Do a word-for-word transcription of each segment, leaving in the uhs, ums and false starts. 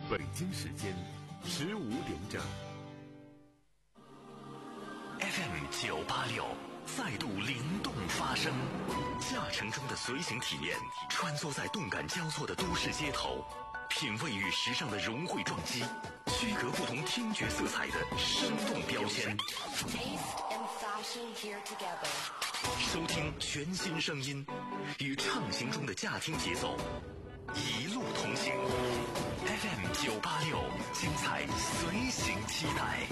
北京时间十五点整。 F M 九八六再度灵动发声，驾乘中的随行体验，穿梭在动感交错的都市街头，品味与时尚的融汇撞击，区隔不同听觉色彩的生动标签。收听全新声音，与畅行中的驾听节奏一路同行。F M 九八六，精彩随行期待。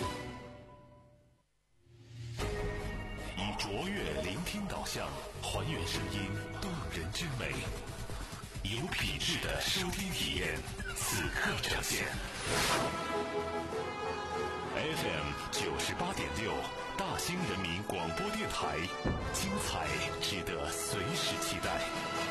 以卓越聆听导向，还原声音动人之美，有品质的收听体验，此刻呈现。F M 九十八点六，大兴人民广播电台，精彩值得随时期待。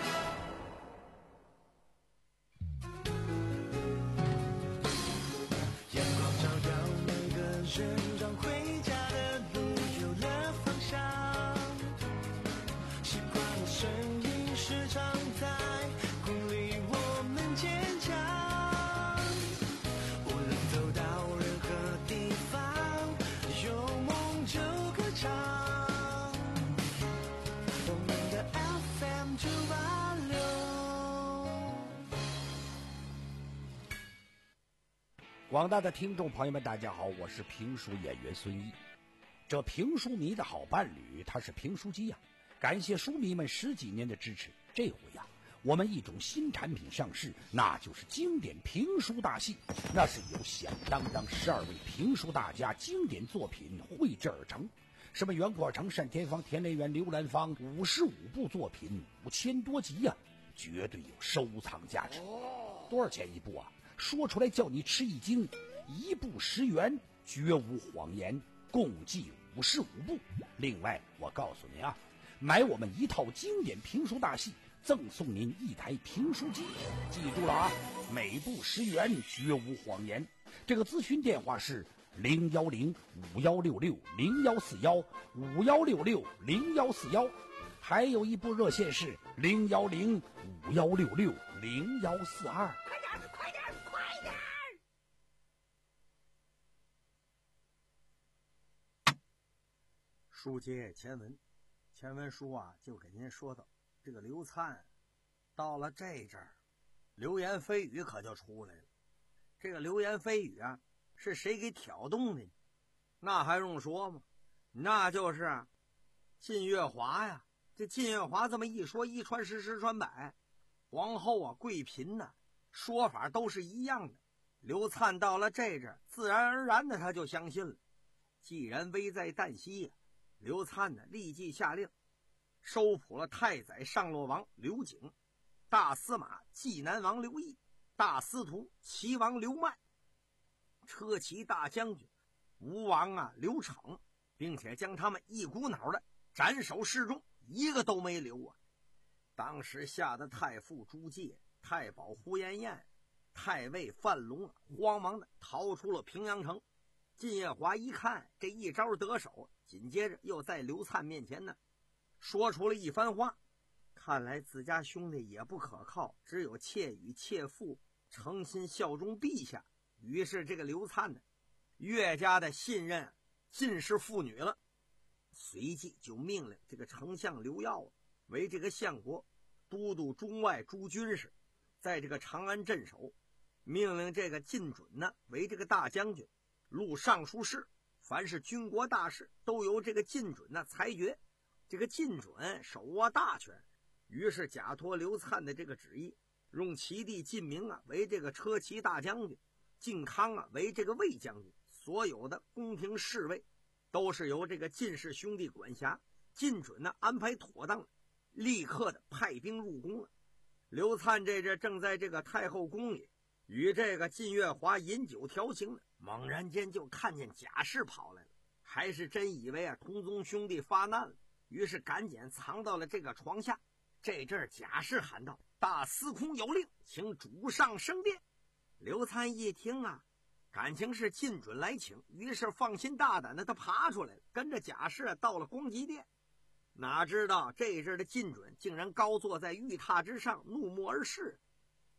阳光照耀每个人，让回家的路有了方向。习惯的声音时常在鼓励我们坚强。无论走到任何地方，有梦就歌唱。我们的 F M 九八六。 广大的听众朋友们，大家好，我是评书演员孙一。这评书迷的好伴侣，他是评书机呀、啊。感谢书迷们十几年的支持，这回呀、啊，我们一种新产品上市，那就是经典评书大戏。那是由响当当十二位评书大家经典作品绘制而成，什么袁阔成、单田芳、田连元、刘兰芳，五十五部作品，五千多集呀、啊，绝对有收藏价值。多少钱一部啊？说出来叫你吃一惊，一部十元，绝无谎言，共计五十五部。另外，我告诉您啊，买我们一套经典评书大戏，赠送您一台评书机。记住了啊，每部十元，绝无谎言。这个咨询电话是零幺零五幺六六零幺四幺五幺六六零幺四幺，还有一部热线是零幺零五幺六六零幺四二。 快点，快点，快点！ 书接前文，前文书啊就给您说到，这个刘灿到了这阵儿，流言蜚语可就出来了。这个流言蜚语啊，是谁给挑动的呢？那还用说吗？那就是靳月华呀。这靳月华这么一说，一传十，十传百，皇后啊、贵嫔呐，说法都是一样的。刘灿到了这阵儿，自然而然的他就相信了。既然危在旦夕呀、啊，刘灿呢立即下令收捕了太宰上洛王刘景、大司马济南王刘毅、大司徒齐王刘迈、车骑大将军吴王啊刘逞，并且将他们一股脑的斩首示众，一个都没留啊。当时吓得太傅朱介、太保胡延彦、太尉范龙慌忙的逃出了平阳城。靳夜华一看这一招得手，紧接着又在刘灿面前呢说出了一番话，看来自家兄弟也不可靠，只有妾与妾父诚心效忠陛下。于是这个刘灿呢越加的信任靳氏父女了，随即就命令这个丞相刘耀为这个相国都督中外诸军事，在这个长安镇守，命令这个靳准呢为这个大将军、录尚书事，凡是军国大事都由这个靳准呢裁决。这个靳准手握大权，于是假托刘灿的这个旨意，用其弟靳明啊为这个车骑大将军，靳康啊为这个卫将军，所有的宫廷侍卫都是由这个靳氏兄弟管辖。靳准呢安排妥当了，立刻的派兵入宫了。刘灿这阵正在这个太后宫里与这个靳月华饮酒调情呢，猛然间就看见贾氏跑来了，还是真以为啊同宗兄弟发难了，于是赶紧藏到了这个床下。这阵贾氏喊道：“大司空有令，请主上升殿。”刘灿一听啊，感情是靳准来请，于是放心大胆的他爬出来了，跟着贾氏到了光极殿。哪知道这阵的靳准竟然高坐在玉榻之上，怒目而视。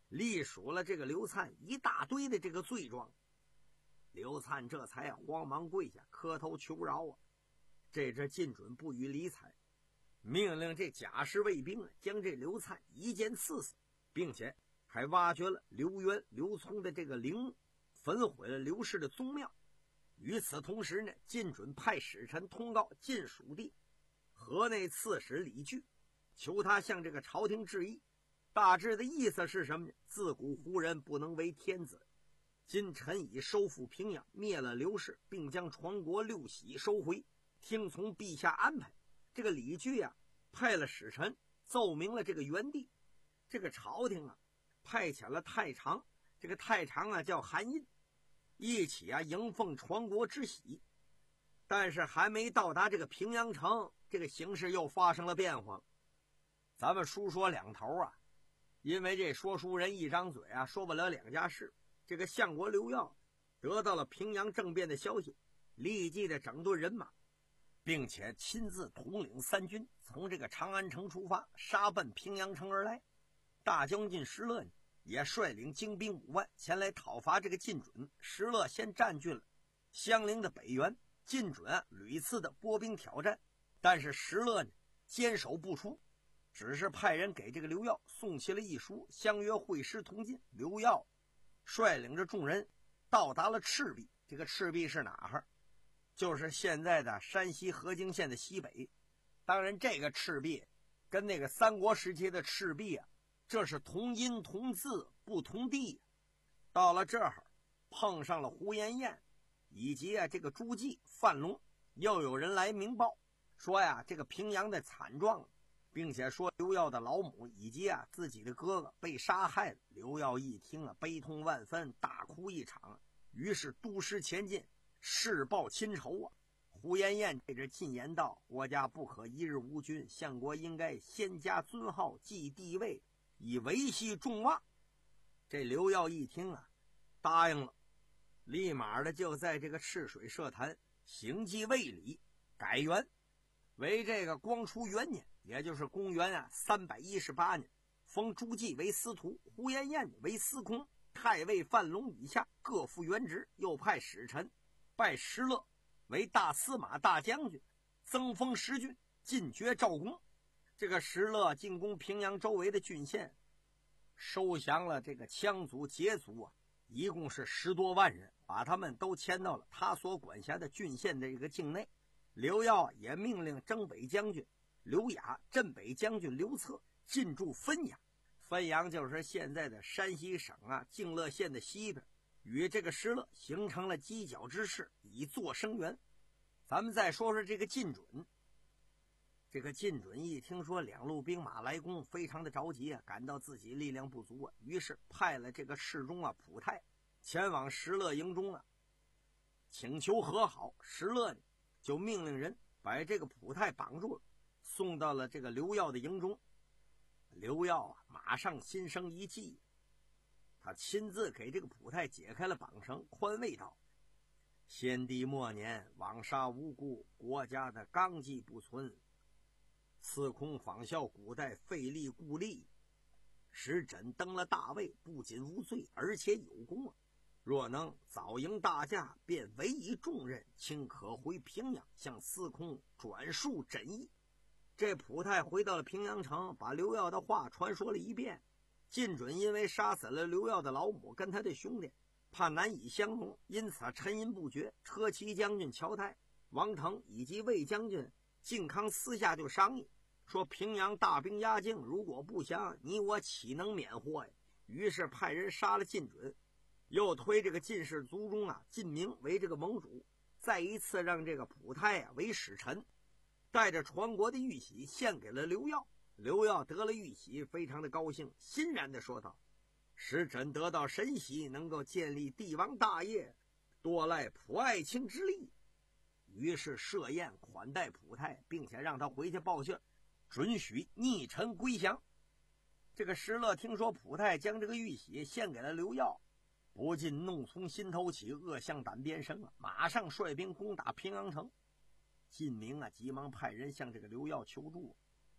隶属了这个刘粲一大堆的这个罪状。刘粲这才慌忙跪下磕头求饶啊！这这晋准不予理睬，命令这甲士卫兵啊将这刘粲一剑刺死，并且还挖掘了刘渊、刘聪的这个陵墓，焚毁了刘氏的宗庙。与此同时呢，晋准派使臣通告晋属地河内刺史李据，求他向这个朝廷致意。大致的意思是什么呢？自古胡人不能为天子，今臣已收复平阳，灭了刘氏，并将传国六玺收回，听从陛下安排。这个李据啊，派了使臣奏明了这个原地。这个朝廷啊，派遣了太常，这个太常啊叫韩印，一起啊迎奉传国之喜。但是还没到达这个平阳城，这个形势又发生了变化了。咱们书说两头啊，因为这说书人一张嘴啊，说不了两家事。这个相国刘耀得到了平阳政变的消息，立即的整顿人马，并且亲自统领三军，从这个长安城出发，杀奔平阳城而来。大将军石勒也率领精兵五万前来讨伐这个晋准。石勒先占据了襄陵的北原，晋准啊屡次的拨兵挑战，但是石勒呢坚守不出，只是派人给这个刘耀送去了一书，相约会师同进。刘耀率领着众人到达了赤壁。这个赤壁是哪儿？就是现在的山西河津县的西北。当然这个赤壁跟那个三国时期的赤壁啊，这是同音同字不同地。到了这儿碰上了胡延彦以及啊这个朱季、范龙，又有人来明报说呀这个平阳的惨状，并且说刘耀的老母以及啊自己的哥哥被杀害了。刘耀一听啊，悲痛万分，大哭一场，于是督师前进，誓报亲仇啊。胡延彦这着进言道：国家不可一日无君，相国应该先加尊号，继帝位，以维系众望。这刘耀一听啊，答应了，立马的就在这个赤水社坛行祭卫礼，改元为这个光初元年，也就是公元啊三百一十八年，封朱季为司徒，胡延彦为司空，太尉范龙以下各复原职，又派使臣拜石勒为大司马大将军，增封十郡，进爵赵公。这个石勒进攻平阳周围的郡县，收降了这个羌族、羯族啊，一共是十多万人，把他们都迁到了他所管辖的郡县的这个境内。刘耀也命令征北将军刘雅、镇北将军刘策进驻汾阳。汾阳就是现在的山西省啊泾乐县的西边，与这个石勒形成了犄角之势，以作声援。咱们再说说这个晋准。这个晋准一听说两路兵马来攻，非常的着急啊，感到自己力量不足啊，于是派了这个侍中啊普泰前往石勒营中啊，请求和好。石勒呢就命令人把这个普泰绑住了，送到了这个刘耀的营中。刘耀啊马上心生一计，他亲自给这个普泰解开了绑绳，宽慰道：先帝末年枉杀无辜，国家的纲纪不存，司空仿效古代废立故吏，使朕登了大位，不仅无罪，而且有功啊！若能早迎大驾，便委以重任，卿可回平阳，向司空转述朕意。这普泰回到了平阳城，把刘耀的话传说了一遍。晋准因为杀死了刘耀的老母跟他的兄弟，怕难以相容，因此沉吟不决。车骑将军乔泰、王腾以及魏将军靖康私下就商议说，平阳大兵压境，如果不降，你我岂能免祸呀？于是派人杀了晋准，又推这个晋氏族中啊晋明为这个盟主，再一次让这个普泰啊为使臣，带着传国的玉玺献给了刘耀。刘耀得了玉玺，非常的高兴，欣然的说道：使臣得到神玺，能够建立帝王大业，多赖普爱卿之力。于是设宴款待普泰，并且让他回去报信，准许逆臣归降。这个石勒听说普泰将这个玉玺献给了刘耀，不禁怒从心头起，恶向胆边生啊！马上率兵攻打平阳城。晋明啊，急忙派人向这个刘耀求助。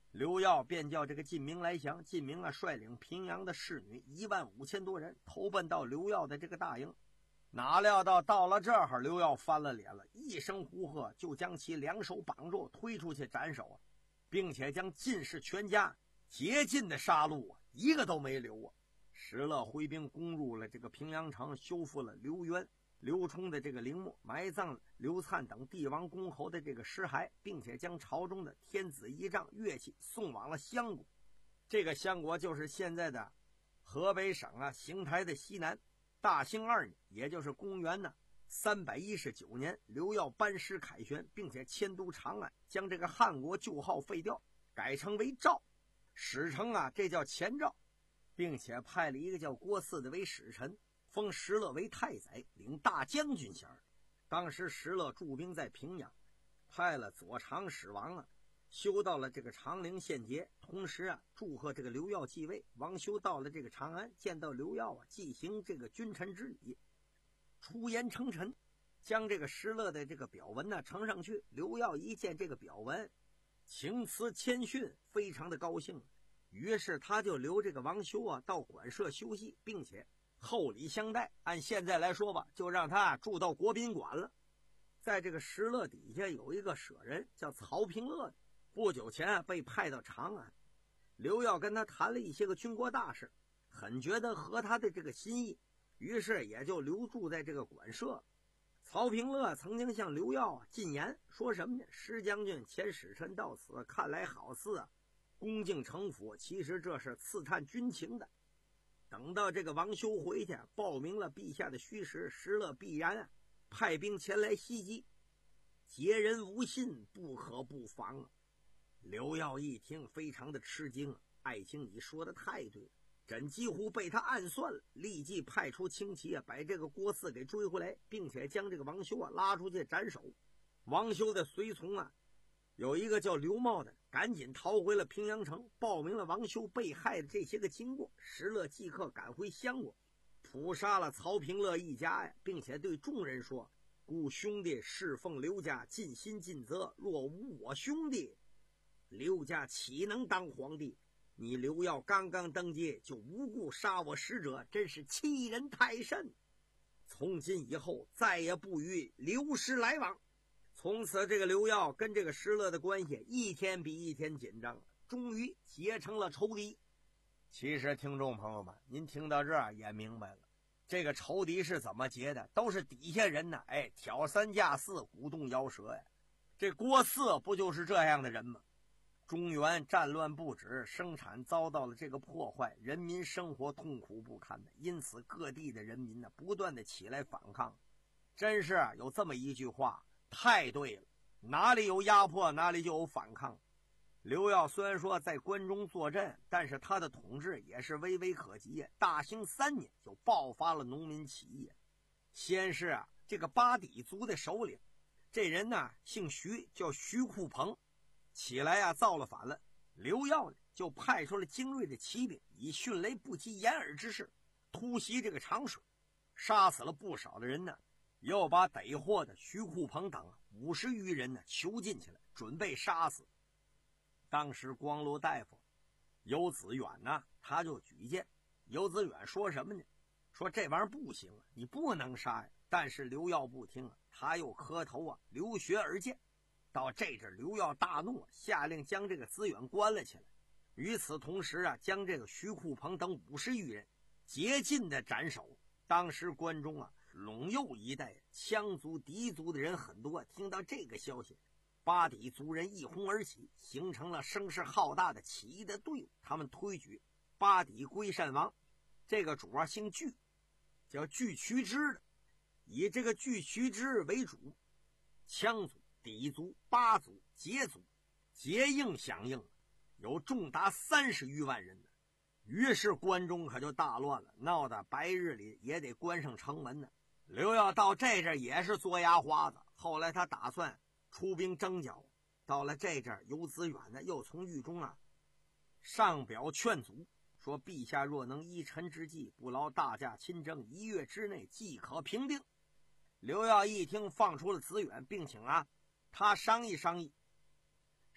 刘耀便叫这个晋明来降。晋明啊，率领平阳的侍女一万五千多人投奔到刘耀的这个大营。哪料到到了这儿，刘耀翻了脸了，一声呼喝，就将其两手绑住，推出去斩首啊，并且将晋氏全家竭尽的杀戮啊，一个都没留啊。石勒挥兵攻入了这个平阳城，修复了刘渊、刘冲的这个陵墓，埋葬刘粲等帝王公侯的这个尸骸，并且将朝中的天子仪仗、乐器送往了襄国。这个襄国就是现在的河北省啊邢台的西南。大兴二年，也就是公元呢三百一十九年，刘耀班师凯旋，并且迁都长安，将这个汉国旧号废掉，改称为赵，史称啊这叫前赵，并且派了一个叫郭汜的为使臣，封石勒为太宰，领大将军衔。当时石勒驻兵在平阳，派了左长史王啊修到了这个长陵献节，同时啊祝贺这个刘耀继位。王修到了这个长安，见到刘耀啊，进行这个君臣之礼，出言称臣，将这个石勒的这个表文呢呈上去。刘耀一见这个表文，情辞谦逊，非常的高兴，于是他就留这个王修啊到馆舍休息，并且厚礼相待。按现在来说吧，就让他住到国宾馆了。在这个石勒底下有一个舍人叫曹平乐的，不久前啊被派到长安。刘耀跟他谈了一些个军国大事，很觉得合他的这个心意，于是也就留住在这个馆舍。曹平乐曾经向刘耀啊进言，说什么呢？石将军遣使臣到此，看来好似啊恭敬城府，其实这是刺探军情的。等到这个王修回去报明了陛下的虚实，石勒必然啊派兵前来袭击，劫人无信，不可不防啊。刘耀一听非常的吃惊啊，爱卿你说的太对了，朕几乎被他暗算了，立即派出轻骑啊，把这个郭汜给追回来，并且将这个王修啊拉出去斩首。王修的随从啊，有一个叫刘茂的，赶紧逃回了平阳城，报明了王修被害的这些个经过。石勒即刻赶回襄国，捕杀了曹平乐一家呀，并且对众人说：故兄弟侍奉刘家，尽心尽责，若无我兄弟，刘家岂能当皇帝？你刘耀刚刚登基，就无故杀我使者，真是欺人太甚。从今以后，再也不与刘氏来往。从此，这个刘耀跟这个石勒的关系一天比一天紧张，终于结成了仇敌。其实，听众朋友们，您听到这儿也明白了，这个仇敌是怎么结的？都是底下人呢，哎，挑三架四，鼓动摇舌呀。这郭汜不就是这样的人吗？中原战乱不止，生产遭到了这个破坏，人民生活痛苦不堪的，因此各地的人民呢不断的起来反抗。真是有这么一句话，太对了，哪里有压迫哪里就有反抗。刘耀虽然说在关中坐镇，但是他的统治也是微微可及。大兴三年就爆发了农民起义，先是啊这个八底族的首领，这人呢姓徐，叫徐库鹏，起来啊造了反了。刘耀呢就派出了精锐的骑兵，以迅雷不及掩耳之势突袭这个长水，杀死了不少的人呢，又把逮获的徐库鹏等五十余人呢囚禁起来，准备杀死。当时光禄大夫游子远呢，他就举荐。游子远说什么呢？说这玩意儿不行啊，你不能杀呀。但是刘耀不听啊，他又磕头啊，流血而见。到这阵刘耀大怒，下令将这个子远关了起来。与此同时啊，将这个徐库鹏等五十余人竭尽的斩首。当时关中啊，陇右一带羌族、狄族的人很多，听到这个消息，八底族人一哄而起，形成了声势浩大的起义的队伍。他们推举八底归善王，这个主啊姓巨，叫巨渠之的，以这个巨渠之为主。羌族、氐族、巴族、羯族结应响应，有重达三十余万人呢。于是关中可就大乱了，闹得白日里也得关上城门呢。刘耀到这阵也是做牙花子，后来他打算出兵征剿。到了这阵，游子远呢又从狱中啊上表劝阻，说陛下若能依臣之计，不劳大驾亲征，一月之内即可平定。刘耀一听，放出了子远，并请啊他商议商议。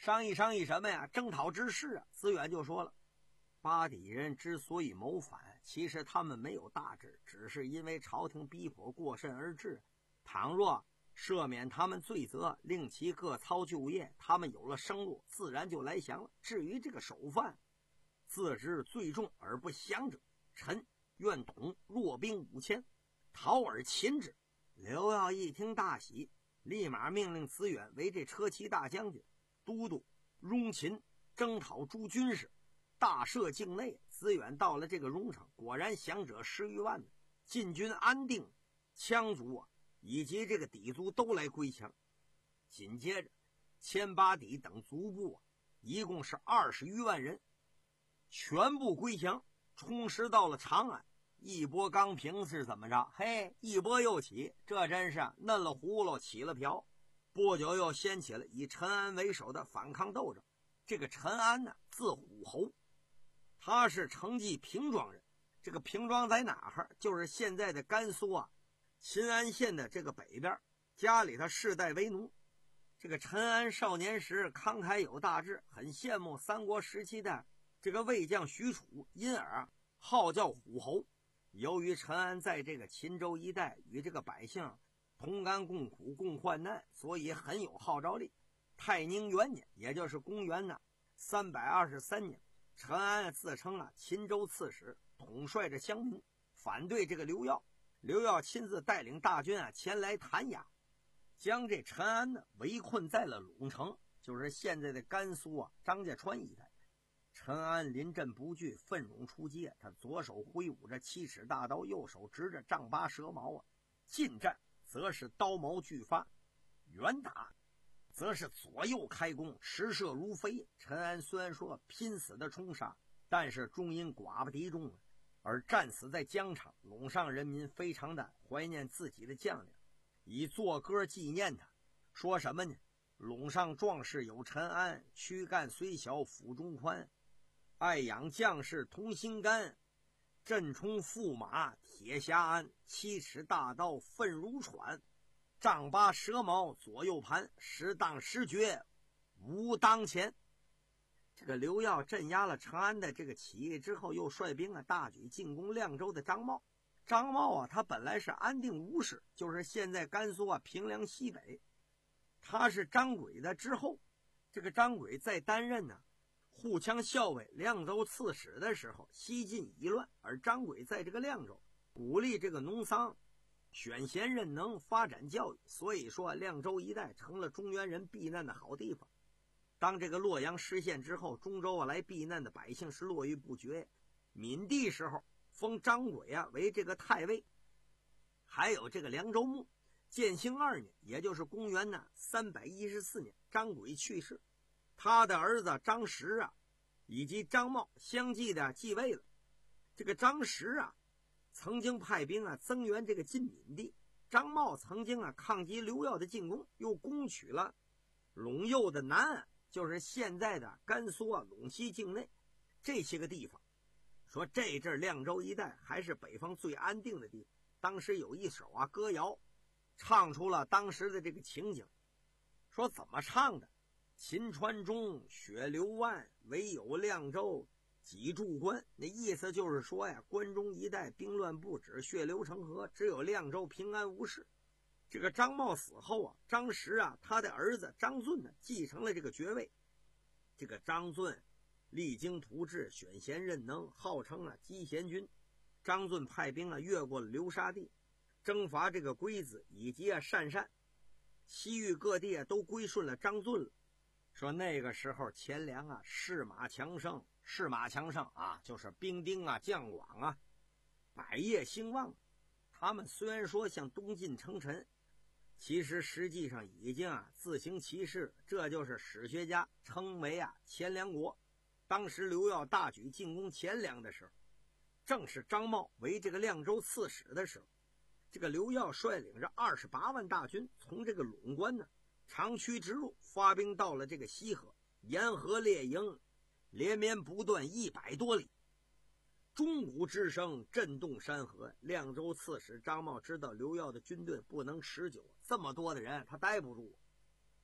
商议商议什么呀？征讨之事啊。资远就说了，巴底人之所以谋反，其实他们没有大志，只是因为朝廷逼迫过甚而至。倘若赦免他们罪责，令其各操旧业，他们有了生路，自然就来降了。至于这个首犯，自知罪重而不降者，臣愿董弱兵五千，讨而擒之。刘耀一听大喜，立马命令资远为这车骑大将军，都督雍秦征讨诸军事，大赦境内。资远到了这个荣城，果然降者十余万呢。晋军安定，羌族啊以及这个氐族都来归降。紧接着千巴氐等族部啊一共是二十余万人，全部归降，充实到了长安。一波刚平是怎么着？嘿，一波又起，这真是嫩了葫芦起了瓢。不久又掀起了以陈安为首的反抗斗争。这个陈安呢，字虎侯，他是成纪平庄人。这个平庄在哪儿？就是现在的甘肃啊秦安县的这个北边，家里他世代为奴。这个陈安少年时慷慨有大志，很羡慕三国时期的这个魏将许褚，因而号叫虎侯。由于陈安在这个秦州一带与这个百姓同甘共苦共患难，所以很有号召力。泰宁元年，也就是公元呢三百二十三年，陈安自称啊秦州刺史，统帅着乡民，反对这个刘耀。刘耀亲自带领大军啊前来弹压，将这陈安呢围困在了陇城，就是现在的甘肃啊张家川一带。陈安临阵不惧，奋勇出击，他左手挥舞着七尺大刀，右手执着丈八蛇矛啊。近战则是刀矛俱发，远打则是左右开弓，驰射如飞。陈安虽然说拼死的冲杀，但是终因寡不敌众而战死在疆场。陇上人民非常的怀念自己的将领，以作歌纪念他，说什么呢？陇上壮士有陈安，躯干虽小腹中宽，爱养将士同心肝，阵冲驸马铁侠安，七尺大刀愤如喘，丈八蛇矛左右盘，时当时绝无当前。这个刘耀镇压了长安的这个起义之后，又率兵啊大举进攻凉州的张茂。张茂啊他本来是安定吴氏，就是现在甘肃啊平凉西北，他是张轨的之后。这个张轨在担任呢护羌校尉、凉州刺史的时候，西晋已乱，而张轨在这个凉州鼓励这个农桑选贤任能，发展教育，所以说凉州一带成了中原人避难的好地方。当这个洛阳失陷之后，中州啊来避难的百姓是络绎不绝。闵帝时候封张轨啊为这个太尉。还有这个凉州牧，建兴二年，也就是公元呢三百一十四年，张轨去世，他的儿子张实啊以及张茂相继的继位了。这个张实啊曾经派兵啊增援这个晋闵帝，张茂曾经啊抗击刘耀的进攻，又攻取了陇右的南岸，就是现在的甘肃啊陇西境内这些个地方。说这阵凉州一带还是北方最安定的地方。当时有一首啊歌谣，唱出了当时的这个情景。说怎么唱的？秦川中血流万，唯有凉州几驻关。那意思就是说呀，关中一带兵乱不止，血流成河，只有凉州平安无事。这个张茂死后啊，张实啊他的儿子张遵呢继承了这个爵位。这个张遵励精图治，选贤任能，号称啊积贤军。张遵派兵啊越过了流沙地，征伐这个龟子以及啊鄯善，西域各地啊都归顺了张遵了。说那个时候钱粮啊士马强盛，士马强盛啊就是兵丁啊将广啊，百业兴旺。他们虽然说向东晋称臣，其实实际上已经啊自行其事，这就是史学家称为啊钱粮国。当时刘耀大举进攻钱粮的时候，正是张茂为这个凉州刺史的时候。这个刘耀率领着二十八万大军，从这个陇关呢长驱直入，发兵到了这个西河，沿河列营，连绵不断一百多里，钟鼓之声震动山河。凉州刺史张茂知道刘耀的军队不能持久，这么多的人他待不住，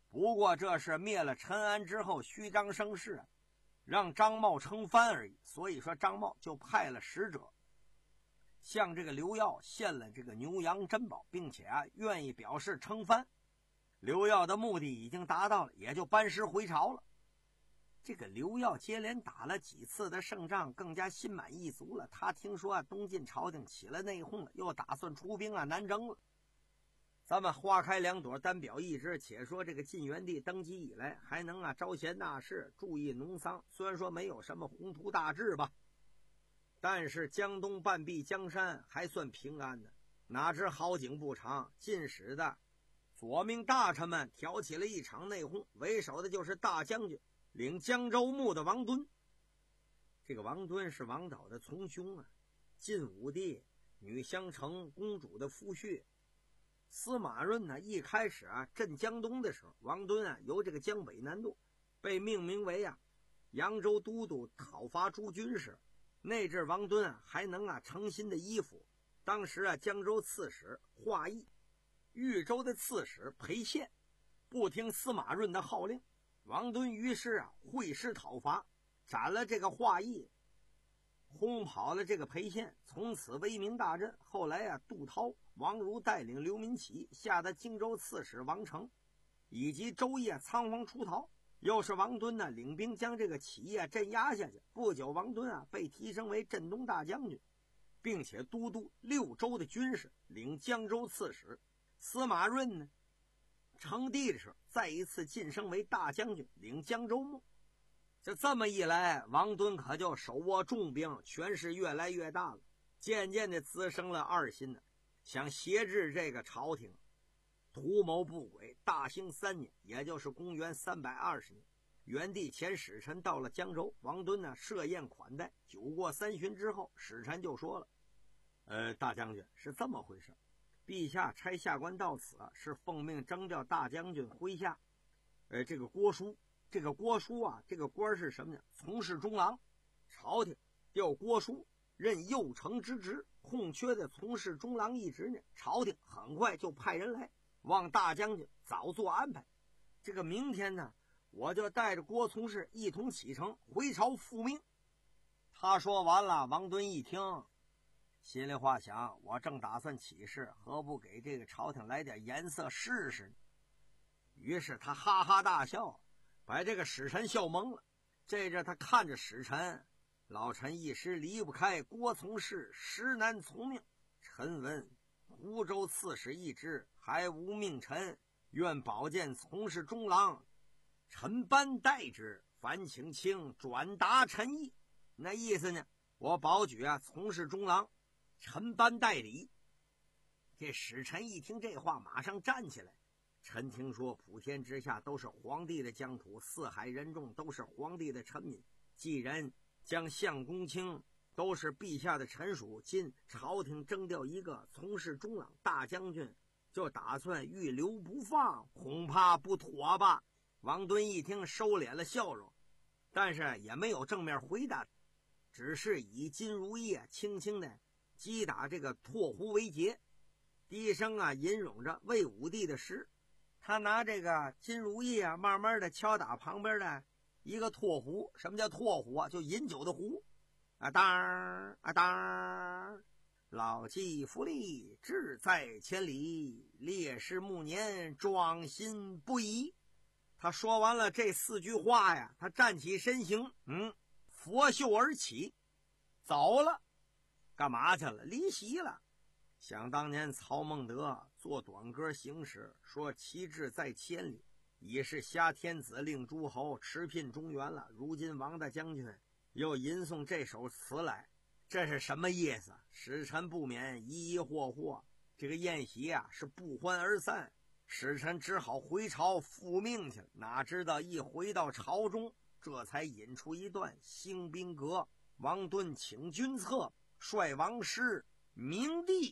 不过这是灭了陈安之后虚张声势，让张茂称藩而已。所以说张茂就派了使者向这个刘耀献了这个牛羊珍宝，并且啊愿意表示称藩。刘耀的目的已经达到了，也就班师回朝了。这个刘耀接连打了几次的胜仗，更加心满意足了。他听说啊东晋朝廷起了内讧了，又打算出兵啊南征了。咱们花开两朵，单表一枝。且说这个晋元帝登基以来，还能啊招贤纳士，注意农桑。虽然说没有什么宏图大志吧，但是江东半壁江山还算平安的。哪知好景不长，晋使的左命大臣们挑起了一场内讧，为首的就是大将军领江州牧的王敦。这个王敦是王导的从兄啊，晋武帝女相城公主的夫婿。司马润呢，一开始啊镇江东的时候，王敦啊由这个江北南渡，被命名为啊扬州都督讨伐诸军时，那阵王敦啊还能啊诚心的依附。当时啊江州刺史华义、豫州的刺史裴宪不听司马润的号令，王敦于是啊会师讨伐，斩了这个华义，轰跑了这个裴宪，从此威名大振。后来啊杜涛、王儒带领刘民起，吓得荆州刺史王成以及周夜仓皇出逃。又是王敦呢领兵将这个起义镇压下去。不久王敦啊被提升为镇东大将军，并且都督六州的军事，领江州刺史。司马润呢称帝的时候再一次晋升为大将军，领江州牧。就这么一来，王敦可就手握重兵，权势越来越大了，渐渐的滋生了二心呢，想挟制这个朝廷，图谋不轨。大兴三年，也就是公元三百二十年，元帝遣使臣到了江州，王敦呢设宴款待。酒过三巡之后，使臣就说了：呃，大将军，是这么回事，陛下差下官到此是奉命征调大将军麾下呃这个郭书。这个郭书啊，这个官是什么呢？从事中郎。朝廷调郭书任右丞之职，空缺的从事中郎一职呢，朝廷很快就派人来，望大将军早做安排。这个明天呢，我就带着郭从事一同启程回朝复命。他说完了，王敦一听，心里话想，我正打算起事，何不给这个朝廷来点颜色试试呢？于是他哈哈大笑，把这个使臣笑懵了。这着他看着使臣，老臣一时离不开郭从事，实难从命。臣闻湖州刺史一职，还无命臣，愿保荐从事中郎，臣班代之，烦请卿转达臣意。那意思呢，我保举啊从事中郎，臣班代理。这使臣一听这话，马上站起来。臣听说普天之下都是皇帝的疆土，四海人众都是皇帝的臣民，既然将相公卿都是陛下的臣属，今朝廷征调一个从事中郎，大将军就打算预留不放，恐怕不妥吧。王敦一听收敛了笑容，但是也没有正面回答，只是以金如意轻轻的击打这个唾壶为节，低声啊吟咏着魏武帝的诗。他拿这个金如意啊，慢慢的敲打旁边的一个唾壶。什么叫唾壶啊？就饮酒的壶。啊当啊当，老骥伏枥，志在千里，烈士暮年，壮心不已。他说完了这四句话呀，他站起身形，嗯，拂袖而起，走了。干嘛去了？离席了。想当年曹孟德做短歌行史，说其志在千里，已是挟天子令诸侯，持聘中原了。如今王大将军又吟诵这首词来，这是什么意思？使臣不免疑疑惑惑。这个宴席啊是不欢而散，使臣只好回朝复命去了。哪知道一回到朝中，这才引出一段兴兵阁。王敦请军策，率王师明帝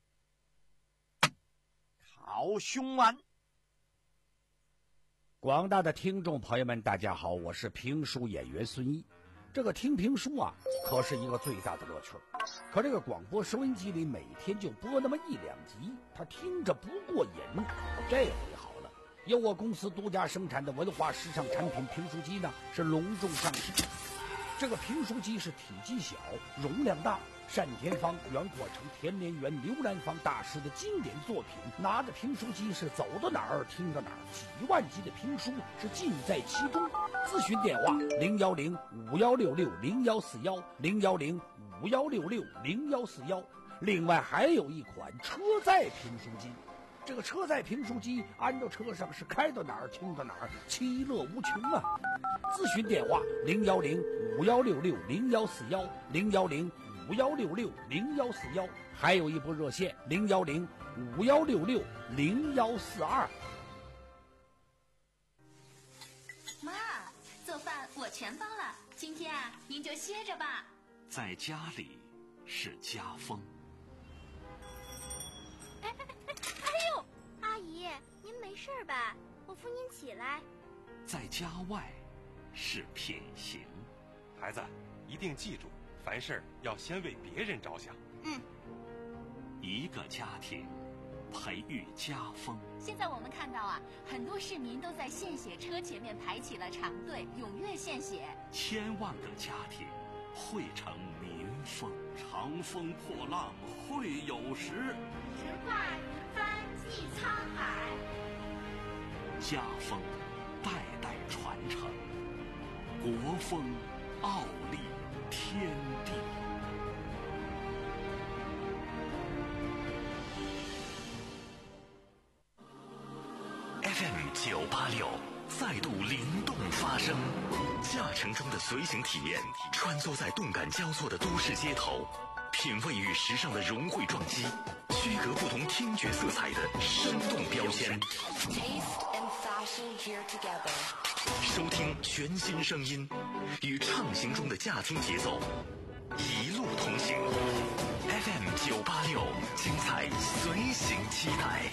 讨凶完。 广大的听众朋友们，大家好，我是评书演员孙一。这个听评书啊，可是一个最大的乐趣。可这个广播收音机里每天就播那么一两集，他听着不过瘾。这回好了， 由我公司独家生产的文化时尚产品评书机呢是隆重上市。这个评书机是体积小，容量大，单田芳、袁阔成、田连元、刘兰芳大师的经典作品，拿着评书机是走到哪儿听到哪儿，几万集的评书是尽在其中。咨询电话零幺零五幺六六零幺四幺零幺零五幺六六零幺四幺。另外还有一款车载评书机，这个车载评书机安到车上是开到哪儿听到哪儿，其乐无穷啊！咨询电话零幺零五幺六六零幺四幺零幺零五幺六六零幺四幺，还有一部热线零幺零五幺六六零幺四二。 妈，做饭我全包了，今天啊您就歇着吧。 在家里是家风。 哎哎哎哎呦，阿姨，您没事吧？我扶您起来。 在家外是品行。 孩子，一定记住，凡事要先为别人着想。 嗯。 一个家庭培育家风。 现在我们看到啊，很多市民都在献血车前面排起了长队，踊跃献血。 千万个家庭汇成民风。长风破浪会有时， 直挂云帆济沧海。 家风代代传承，国风傲立天地。F M 九八六再度灵动发声，驾乘中的随行体验，穿梭在动感交错的都市街头，品味与时尚的融汇撞击，区隔不同听觉色彩的生动标签。收听全新声音，与畅行中的驾听节奏，一路同行。F M 九八六，精彩随行期待。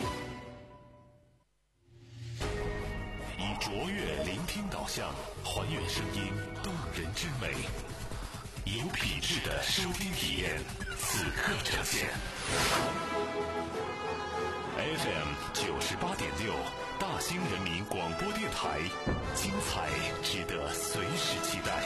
以卓越聆听导向，还原声音动人之美，有品质的收听体验，此刻呈现。F M 九十八点六，大兴人民广播电台，精彩值得随时期待。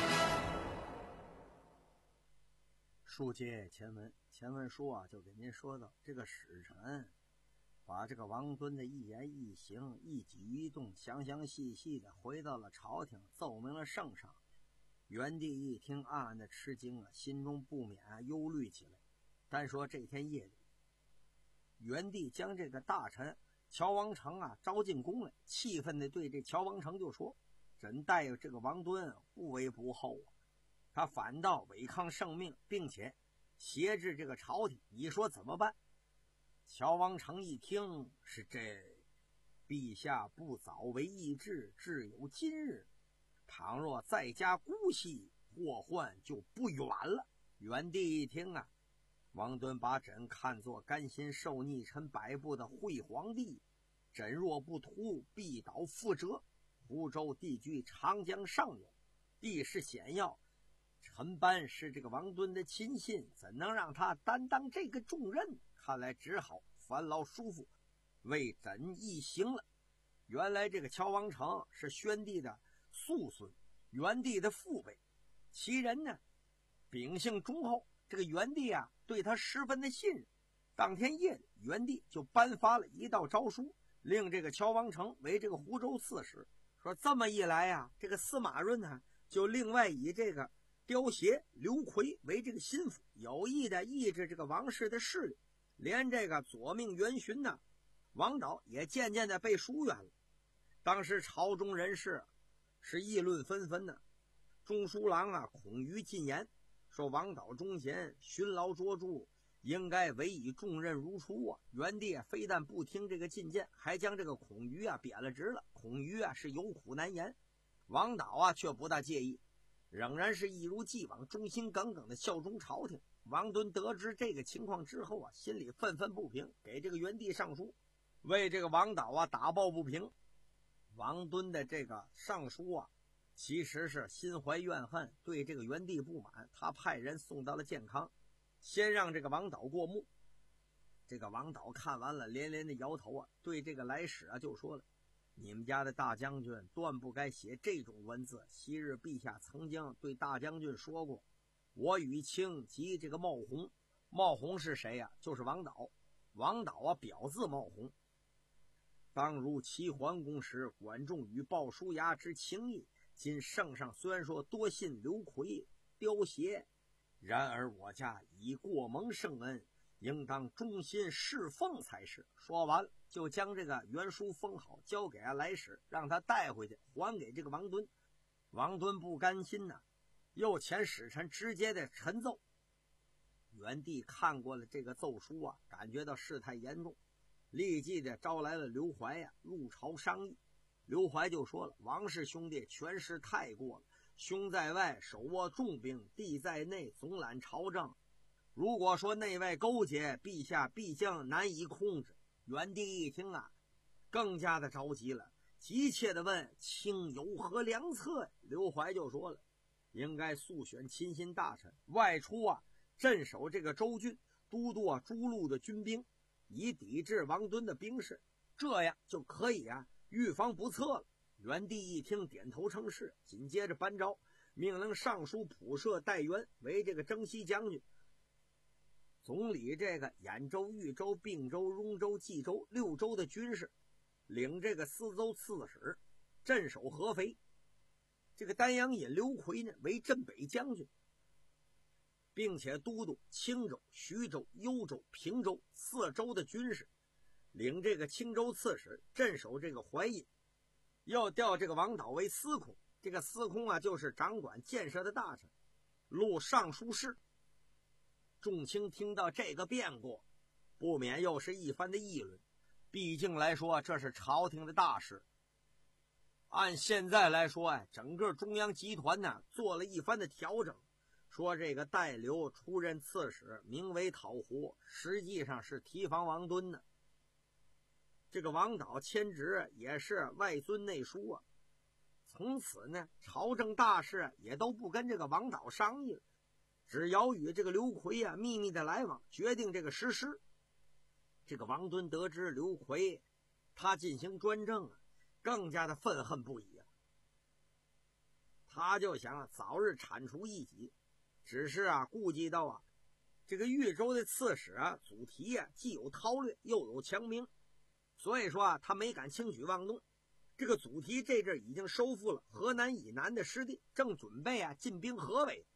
书接前文，前文书啊，就给您说到这个使臣把这个王敦的一言一行、一举一动详详细细的回到了朝廷，奏明了圣上。元帝一听，暗暗的吃惊啊，心中不免啊忧虑起来。单说这天夜里，元帝将这个大臣乔王成啊招进宫来，气愤的对这乔王成就说：“朕待这个王敦不为不厚啊，他反倒违抗圣命，并且挟制这个朝廷，你说怎么办？”乔王成一听，是这陛下不早为义志，至有今日。倘若在家姑息，祸患就不远了。元帝一听啊，王敦把朕看作甘心受逆臣摆布的惠皇帝，朕若不图，必倒覆辙。湖州地居长江上游，地势险要，臣班是这个王敦的亲信，怎能让他担当这个重任？看来只好烦劳叔父为朕一行了。原来这个乔王成是宣帝的庶孙，元帝的父辈，其人呢秉性忠厚，这个元帝啊对他十分的信任。当天夜里，元帝就颁发了一道诏书，令这个乔王成为这个湖州刺史。说这么一来啊，这个司马润呢就另外以这个刁协、刘奎为这个心腹，有意的抑制这个王室的势力。连这个左命元勋呢王导也渐渐的被疏远了。当时朝中人士是议论纷纷呢。中书郎啊孔瑜进言说，王导忠贤，勋劳卓著，应该委以重任如初啊。元帝啊非但不听这个进谏，还将这个孔瑜啊贬了职了。孔瑜啊是有苦难言，王导啊却不大介意，仍然是一如既往忠心耿耿的效忠朝廷。王敦得知这个情况之后啊，心里愤愤不平，给这个元帝上书，为这个王导啊打抱不平。王敦的这个上书啊，其实是心怀怨恨，对这个元帝不满，他派人送到了建康，先让这个王导过目。这个王导看完了，连连的摇头啊，对这个来使啊就说了：“ 你们家的大将军断不该写这种文字。昔日陛下曾经对大将军说过，我与卿及这个冒红。冒红是谁呀、啊？就是王导。王导啊，表字冒红。当如齐桓公时，管仲与鲍叔牙之情谊。今圣上虽然说多信刘奎、刁协，然而我家已过蒙圣恩，应当忠心侍奉才是。说完了，就将这个原书封好，交给来使，让他带回去，还给这个王敦。王敦不甘心呢、啊，又遣使臣直接的陈奏。元帝看过了这个奏书啊，感觉到事态严重，立即的招来了刘怀呀、啊，入朝商议。刘怀就说了，王氏兄弟权势太过了，兄在外手握重兵，弟在内总揽朝政，如果说内外勾结，陛下必将难以控制。元帝一听啊，更加的着急了，急切的问，卿有何良策？刘怀就说了，应该速选亲信大臣外出啊，镇守这个州郡，都督啊诸路的军兵，以抵制王敦的兵势，这样就可以啊预防不测了。元帝一听，点头称是，紧接着颁诏，命令尚书仆射戴渊为这个征西将军，总理这个兖州、豫州、并州、雍州、冀州六州的军事，领这个司州刺史，镇守合肥。这个丹阳尹刘奎呢为镇北将军，并且都督青州、徐州、幽州、平州四州的军事，领这个青州刺史，镇守这个淮阴。要调这个王导为司空，这个司空啊就是掌管建设的大臣，录尚书事。众卿听到这个变故，不免又是一番的议论。毕竟来说，这是朝廷的大事。按现在来说啊，整个中央集团呢做了一番的调整，说这个戴刘出任刺史，名为讨胡，实际上是提防王敦呢。这个王导迁职也是外遵内书啊。从此呢，朝政大事也都不跟这个王导商议了，只要与这个刘奎啊秘密的来往，决定这个实施。这个王敦得知刘奎他进行专政啊，更加的愤恨不已啊。他就想早日铲除异己，只是啊顾及到啊这个豫州的刺史啊祖逖啊既有韬略又有强兵，所以说啊他没敢轻举妄动。这个祖逖这阵已经收复了河南以南的失地，正准备啊进兵河北。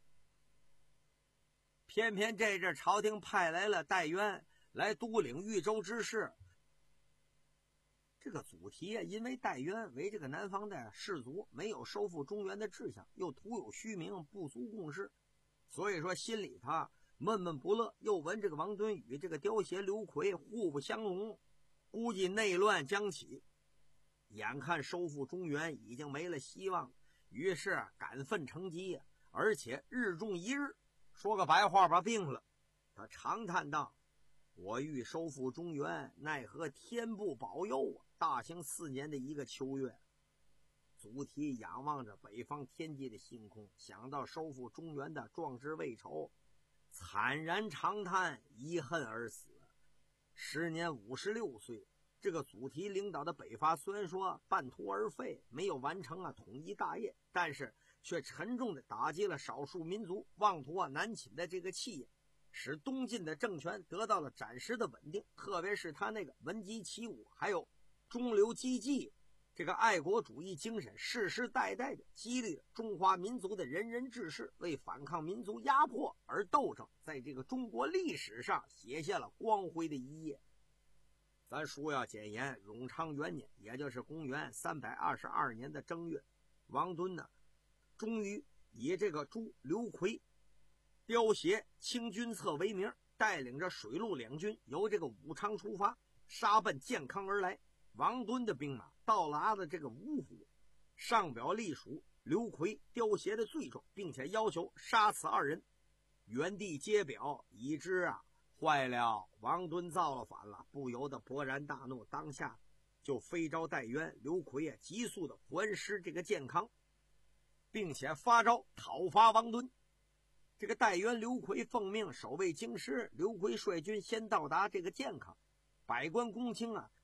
偏偏这阵朝廷派来了戴渊来督领豫州之事。这个祖逖啊，因为戴渊为这个南方的士族，没有收复中原的志向，又徒有虚名，不足共事，所以说心里他闷闷不乐。又闻这个王敦与这个刁协刘奎互不相容，估计内乱将起，眼看收复中原已经没了希望，于是感愤成疾，而且日重一日。说个白话吧，病了。他长叹道，我欲收复中原，奈何天不保佑啊！大兴四年的一个秋月，祖逖仰望着北方天际的星空，想到收复中原的壮志未酬，惨然长叹，遗恨而死。时年五十六岁，这个祖逖领导的北伐虽然说半途而废，没有完成啊统一大业，但是却沉重的打击了少数民族妄图啊南侵的这个气焰，使东晋的政权得到了暂时的稳定。特别是他那个闻鸡起舞，还有中流击楫，这个爱国主义精神世世代代的激励了中华民族的仁人志士，为反抗民族压迫而斗争，在这个中国历史上写下了光辉的一页。咱书要简言，永昌元年，也就是公元三百二十二年的正月，王敦呢终于以这个朱刘奎、刁协清军策为名，带领着水陆两军由这个武昌出发，杀奔健康而来。王敦的兵马到达了这个芜湖，上表隶属刘奎、刁协的罪状，并且要求杀此二人。元帝接表已知啊坏了，王敦造了反了，不由得勃然大怒，当下就飞召戴渊、刘奎啊急速的还师这个健康，并且发诏讨伐王敦。这个戴渊、刘奎奉命守卫京师，刘奎率军先到达这个健康，百官公卿啊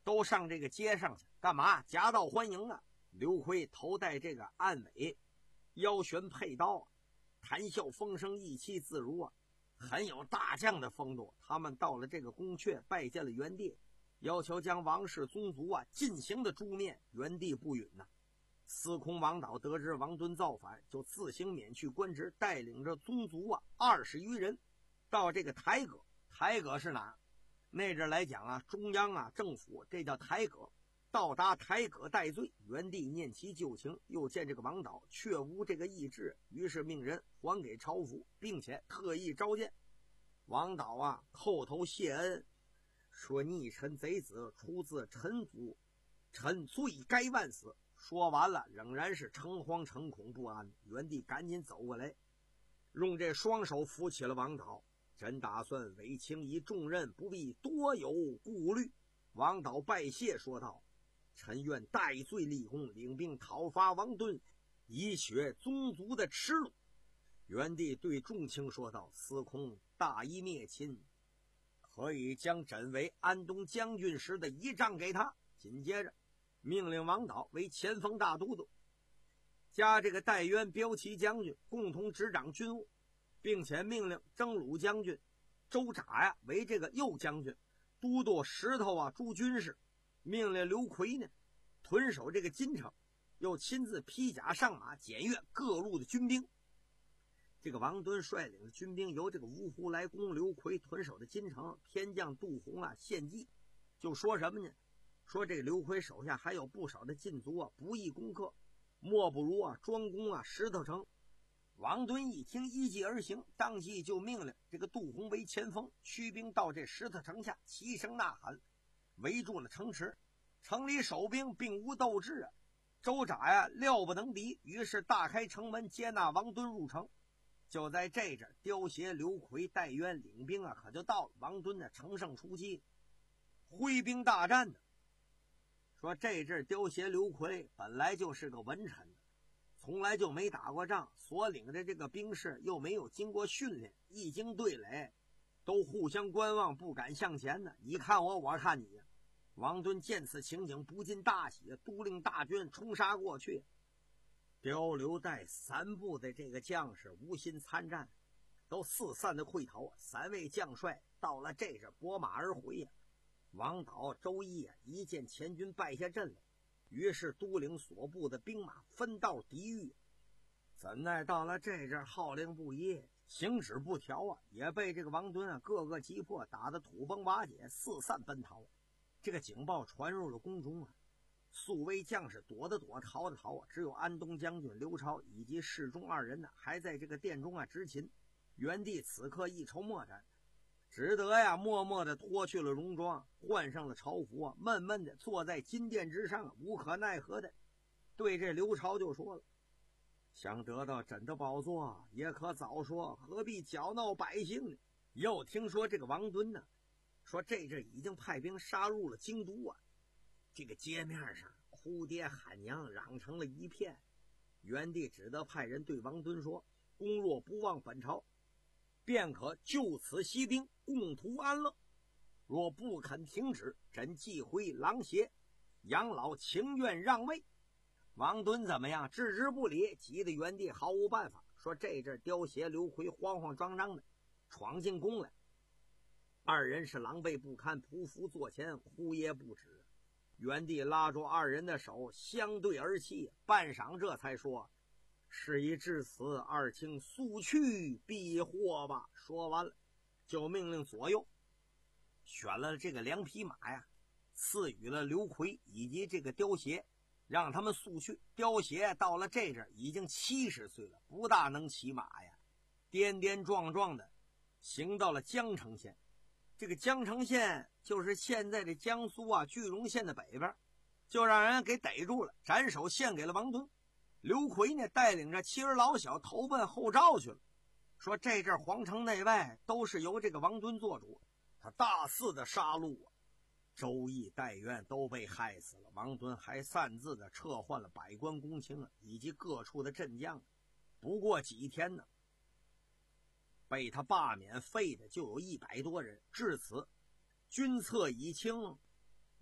都上这个街上去干嘛？夹道欢迎啊！刘奎头戴这个暗尾，腰悬佩刀，谈笑风生，意气自如啊，很有大将的风度。他们到了这个宫阙，拜见了元帝，要求将王氏宗族啊进行的诛灭。元帝不允呐、啊。司空王导得知王敦造反，就自行免去官职，带领着宗族啊二十余人到这个台阁。台阁是哪？那阵来讲啊，中央啊政府这叫台阁。到达台阁戴罪，元帝念其旧情，又见这个王导确无这个意志，于是命人还给朝府，并且特意召见。王导啊叩头谢恩，说逆臣贼子出自臣族，臣罪该万死。说完了，仍然是诚惶诚恐不安。元帝赶紧走过来，用这双手扶起了王导。朕打算委卿以重任，不必多有顾虑。王导拜谢说道：臣愿戴罪立功，领兵讨伐王敦，以雪宗族的耻辱。元帝对众卿说道：司空大义灭亲，可以将朕为安东将军时的仪仗给他。紧接着命令王导为前锋大都督，加这个戴渊、骠骑将军共同执掌军务，并且命令征虏将军周札呀为这个右将军，都督石头啊诸军事。命令刘奎呢屯守这个金城，又亲自披甲上马检阅各路的军兵。这个王敦率领的军兵由这个芜湖来攻，刘奎屯守的金城，偏将杜洪啊献计，就说什么呢？说这个刘奎手下还有不少的禁卒啊不易攻克，莫不如啊专攻啊石头城。王敦一听，依计而行，当即就命令这个杜洪为前锋，驱兵到这石头城下，齐声呐喊，围住了城池。城里守兵并无斗志啊，周札呀料不能敌，于是大开城门接纳王敦入城。就在这阵，刁协、刘奎、戴渊领兵啊可就到了。王敦呢乘胜出击，挥兵大战的。说这阵刁协、刘奎本来就是个文臣，从来就没打过仗，所领的这个兵士又没有经过训练，一经对垒都互相观望，不敢向前呢。你看我，我看你。王敦见此情景，不禁大喜，督令大军冲杀过去。刁、刘、戴三部的这个将士无心参战，都四散的溃逃。三位将帅到了这阵拨马而回呀、啊。王导、周毅啊一见前军败下阵来，于是督领所部的兵马分道敌域。怎奈到了这阵号令不一，行止不调啊，也被这个王敦啊各个击破，打得土崩瓦解，四散奔逃。这个警报传入了宫中啊，宿卫将士躲的躲，逃的逃啊，只有安东将军刘超以及侍中二人呢还在这个殿中啊执勤。元帝此刻一筹莫展，只得呀默默的脱去了戎装，换上了朝服啊，闷闷的坐在金殿之上，无可奈何的对这刘超就说了：想得到朕的宝座，也可早说，何必搅闹百姓呢？又听说这个王敦呢说这阵已经派兵杀入了京都啊，这个街面上哭爹喊娘，嚷成了一片。元帝只得派人对王敦说：公若不忘本朝，便可就此息兵，共图安乐。若不肯停止，朕即回狼邪，养老情愿让位。王敦怎么样？置之不理，急得元帝毫无办法。说这阵刁协、刘奎慌慌张张的闯进宫来，二人是狼狈不堪，匍匐座前，呼噎不止。元帝拉住二人的手，相对而泣，半晌这才说：事已至此，二卿速去避祸吧。说完了，就命令左右选了这个两匹马呀，赐予了刘奎以及这个刁协，让他们速去。刁协到了这阵已经七十岁了，不大能骑马呀，颠颠撞撞的行到了江城县。这个江城县就是现在的江苏啊句容县的北边，就让人给逮住了，斩首献给了王敦。刘奎呢带领着妻儿老小投奔后赵去了。说这阵皇城内外都是由这个王敦做主，他大肆的杀戮啊，周毅、戴渊都被害死了。王敦还擅自的撤换了百官公卿啊，以及各处的镇将。不过几天呢，被他罢免废的就有一百多人。至此军策已清，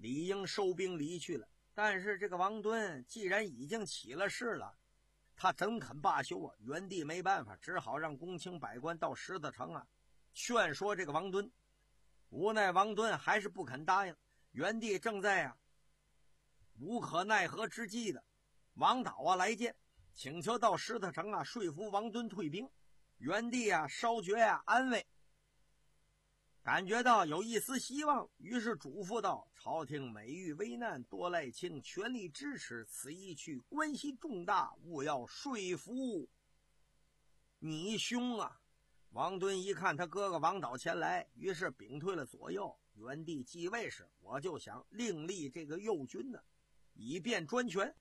理应收兵离去了。但是这个王敦既然已经起了事了，他怎肯罢休啊？元帝没办法，只好让公卿百官到石头城啊劝说这个王敦。无奈王敦还是不肯答应。元帝正在啊无可奈何之际的，王导啊来见，请求到石头城啊说服王敦退兵。元帝啊稍觉啊安慰，感觉到有一丝希望，于是嘱咐道：朝廷每遇危难，多赖卿全力支持，此一去关系重大，务要说服你兄啊。王敦一看他哥哥王导前来，于是屏退了左右。元帝继位时，我就想另立这个右军呢，以便专权。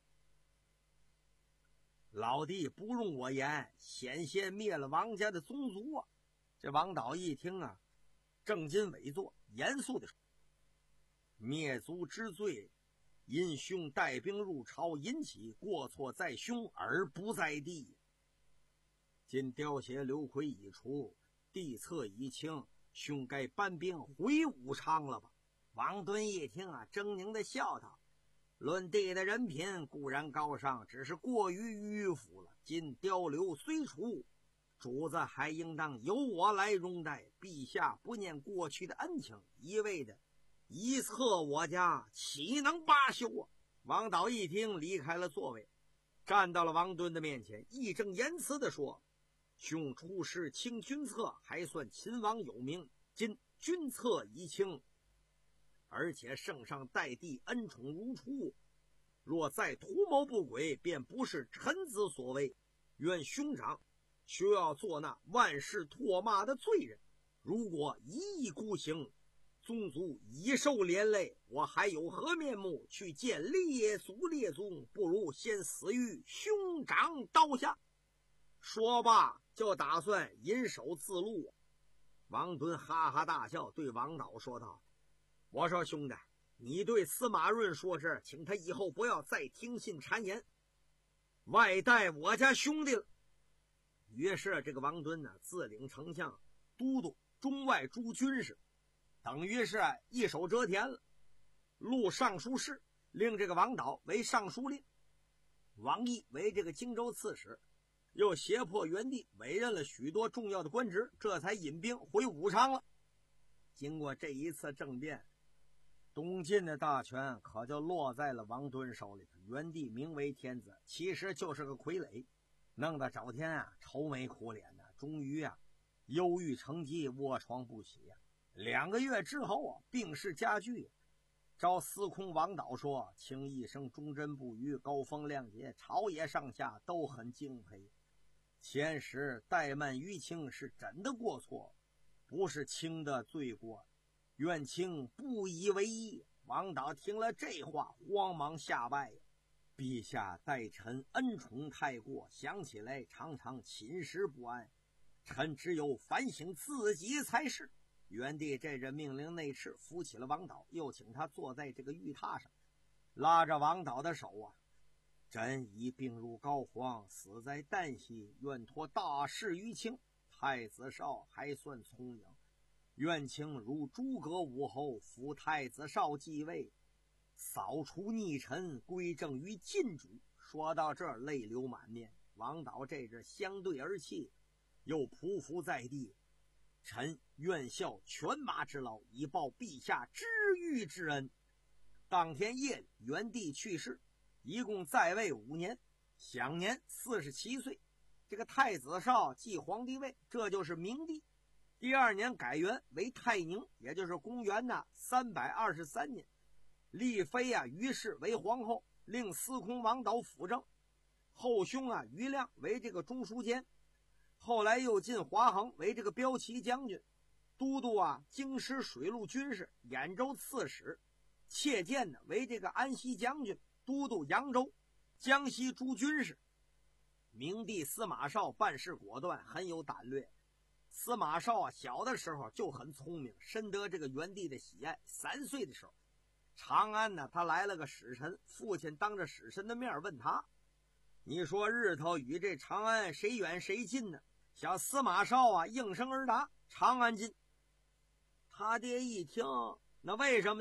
老弟不容我言，险些灭了王家的宗族啊！这王导一听啊，正襟危坐，严肃地说：灭族之罪，因兄带兵入朝引起，过错在兄而不在弟。今凋谢刘奎已除，地策已清，兄该搬兵回武昌了吧？王敦一听啊，狰狞地笑道：论帝的人品固然高尚，只是过于迂腐了。今雕刘虽除，主子还应当由我来容待。陛下不念过去的恩情，一味的一策我家，岂能罢休啊？王导一听，离开了座位，站到了王敦的面前，义正言辞地说：兄出师清君侧，还算秦王有名，今君侧已清，而且圣上待帝恩宠如初，若再图谋不轨，便不是臣子所为。愿兄长需要做那万世唾骂的罪人，如果一意孤行，宗族已受连累，我还有何面目去见列祖列宗？不如先死于兄长刀下。说罢就打算引手自戮。王敦哈哈大笑，对王导说道：我说兄弟，你对司马润说是，请他以后不要再听信谗言，外带我家兄弟了。于是这个王敦呢，自领丞相、都督中外诸军事，等于是一手遮天了。录尚书事，令这个王导为尚书令，王毅为这个荆州刺史，又胁迫元帝委任了许多重要的官职，这才引兵回武昌了。经过这一次政变，东晋的大权可就落在了王敦手里。元帝名为天子，其实就是个傀儡，弄得赵天啊愁眉苦脸的，终于啊忧郁成疾，卧床不起啊。两个月之后啊，病势加剧，召司空王导说：卿一生忠贞不渝，高风亮节，朝野上下都很敬佩。前时怠慢于卿是朕的过错，不是卿的罪过，愿卿不以为意。王导听了这话，慌忙下拜：陛下待臣恩宠太过，想起来常常寝食不安，臣只有反省自己才是。元帝这人命令内侍扶起了王导，又请他坐在这个玉榻上，拉着王导的手啊：朕已病入膏肓，死在旦夕，愿托大事于卿。太子少还算聪颖，愿卿如诸葛武后，扶太子少继位，扫除逆臣，归正于晋主。说到这儿，泪流满面。王导这阵相对而泣，又匍匐在地：臣愿效犬马之劳，以报陛下知遇之恩。当天夜里，元帝去世，一共在位五年，享年四十七岁。这个太子少继皇帝位，这就是明帝。第二年改元为泰宁，也就是公元呢三百二十三年，立妃啊于氏为皇后，令司空王导辅政，后兄啊于亮为这个中书监，后来又进华衡为这个骠骑将军，都督啊京师水陆军事，兖州刺史，切见呢为这个安西将军，都督扬州、江西诸军事。明帝司马绍办事果断，很有胆略。司马绍啊小的时候就很聪明，深得这个元帝的喜爱。三岁的时候，长安呢他来了个使臣，父亲当着使臣的面问他：你说日头与这长安谁远谁近呢？小司马绍啊应声而答：长安近。他爹一听，那为什么呢？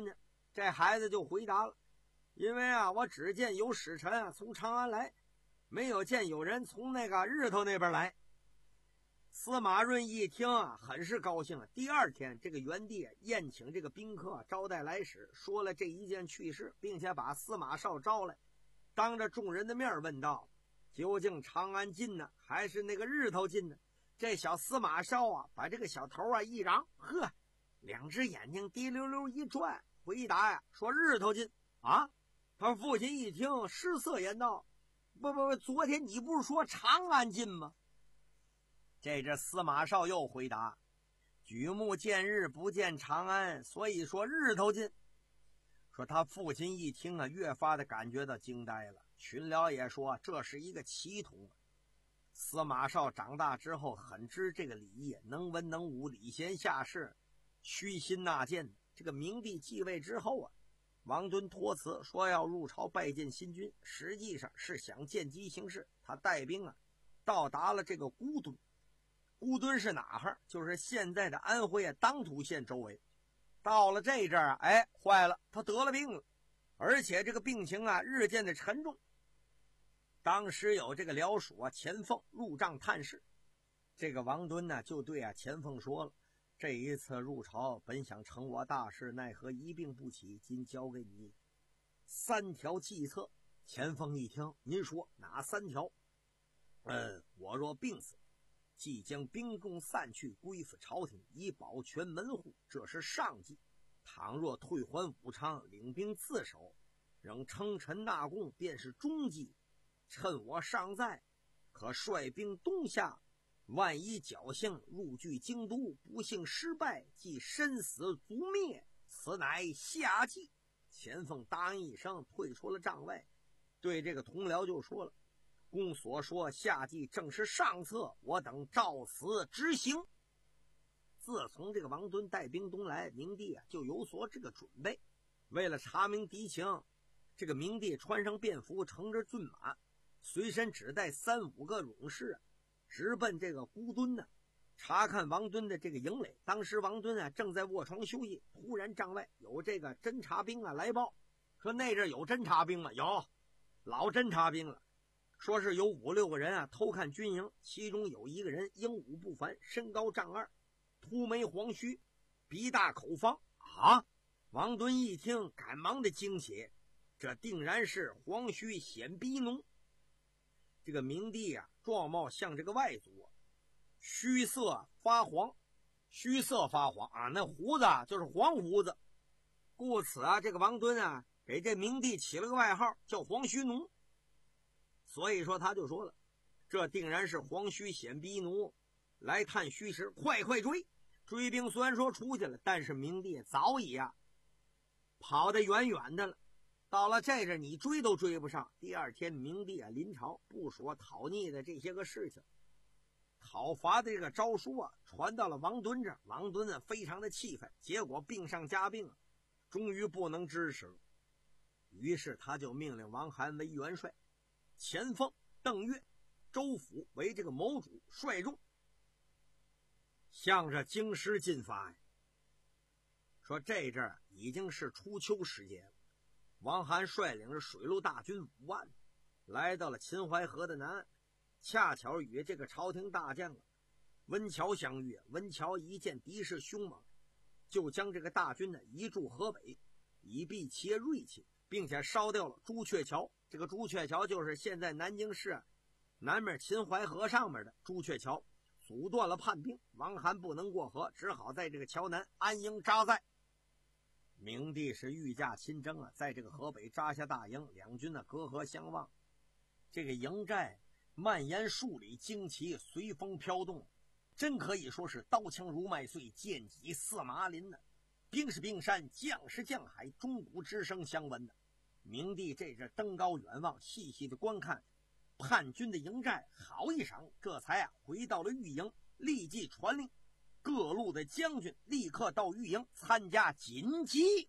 这孩子就回答了，因为啊，我只见有使臣啊从长安来，没有见有人从那个日头那边来。司马润一听啊，很是高兴。第二天，这个元帝宴请这个宾客，招待来使，说了这一件趣事，并且把司马绍招来，当着众人的面问道：究竟长安近呢，还是那个日头近呢？这小司马绍啊，把这个小头啊一嚷，呵，两只眼睛滴溜溜一转，回答呀，说日头近啊。他父亲一听，失色言道：不不不，昨天你不是说长安近吗？这这司马绍又回答：举目见日，不见长安，所以说日头近。说他父亲一听啊，越发的感觉到惊呆了。群僚也说这是一个奇统。司马绍长大之后很知这个礼义，能文能武，礼贤下士，虚心纳谏。这个明帝继位之后啊，王敦托辞说要入朝拜见新君，实际上是想见机行事。他带兵啊到达了这个孤敦。孤敦是哪哈？就是现在的安徽啊当涂县周围。到了这阵儿啊，哎，坏了，他得了病了，而且这个病情啊日渐的沉重。当时有这个僚属啊钱凤入帐探视，这个王敦呢就对啊钱凤说了，这一次入朝本想成我大事，奈何一病不起，今交给你三条计策。钱凤一听，您说哪三条？嗯，我若病死，即将兵贡散去，归附朝廷，以保全门户，这是上计。倘若退还武昌，领兵自守，仍称臣纳贡，便是中计。趁我尚在，可率兵东下，万一侥幸入据京都，不幸失败，即身死族灭，此乃下计。钱凤答应一声，退出了帐外，对这个同僚就说了，公所说下计正是上策，我等照此执行。自从这个王敦带兵东来，明帝啊就有所这个准备。为了查明敌情，这个明帝穿上便服，乘着骏马，随身只带三五个勇士，直奔这个孤敦呢，查看王敦的这个营垒。当时王敦啊正在卧床休息，突然帐外有这个侦察兵啊来报，说那阵有侦察兵吗？有，老侦察兵了。说是有五六个人啊偷看军营，其中有一个人英武不凡，身高丈二，秃眉黄须，鼻大口方啊！王敦一听，赶忙的惊起，这定然是黄须显鼻农。这个明帝啊，状貌像这个外族，须色发黄，须色发黄啊，那胡子啊就是黄胡子，故此啊，这个王敦啊给这明帝起了个外号叫黄须农。所以说他就说了，这定然是黄须显鼻奴来探虚实，快快追！追兵虽然说出去了，但是明帝早已啊跑得远远的了。到了这阵你追都追不上。第二天明帝啊临朝，不说讨逆的这些个事情，讨伐的这个诏书啊传到了王敦这儿。王敦啊非常的气愤，结果病上加病啊，终于不能支持了。于是他就命令王涵为元帅，钱凤、邓岳、周辅为这个谋主，率众向着京师进发呀。说这阵儿已经是初秋时节了，王涵率领着水陆大军五万，来到了秦淮河的南岸，恰巧与这个朝廷大将温峤相遇。温峤一见敌势凶猛，就将这个大军呢移驻河北，以避其锐气，并且烧掉了朱雀桥。这个朱雀桥就是现在南京市南面秦淮河上面的朱雀桥，阻断了叛兵。王涵不能过河，只好在这个桥南安营扎寨。明帝是御驾亲征啊，在这个河北扎下大营，两军呢隔河相望。这个营寨蔓延数里，旌旗随风飘动，真可以说是刀枪如麦穗，剑戟似麻林呢。兵是冰山，将是将海，钟鼓之声相闻的。明帝这阵登高远望，细细的观看叛军的营寨，好一晌，这才啊回到了御营，立即传令各路的将军立刻到御营参加紧急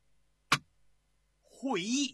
会议。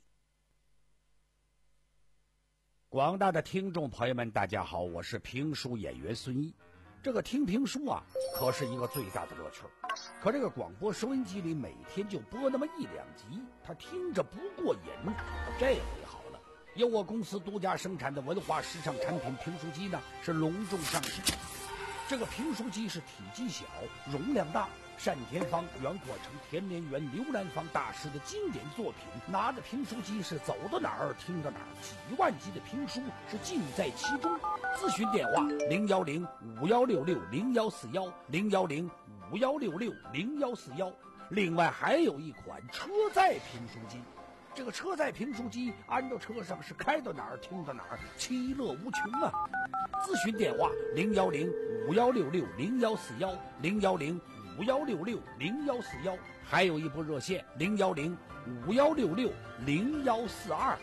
广大的听众朋友们大家好，我是评书演员孙一。 这个听评书啊，可是一个最大的乐趣。可这个广播收音机里每天就播那么一两集，他听着不过瘾。这回好了，由我公司独家生产的文化时尚产品评书机呢，是隆重上市。这个评书机是体积小，容量大，单田芳、袁阔成、田连元、刘兰芳大师的经典作品，拿着评书机是走到哪儿听到哪儿，几万集的评书是尽在其中。咨询电话零幺零五幺六六零幺四幺零幺零五幺六六零幺四幺。另外还有一款车载评书机，这个车载评书机安到车上是开到哪儿听到哪儿，其乐无穷啊！咨询电话零幺零五幺六六零幺四幺零幺零五幺六六零幺四幺，还有一部热线零幺零五幺六六零幺四二。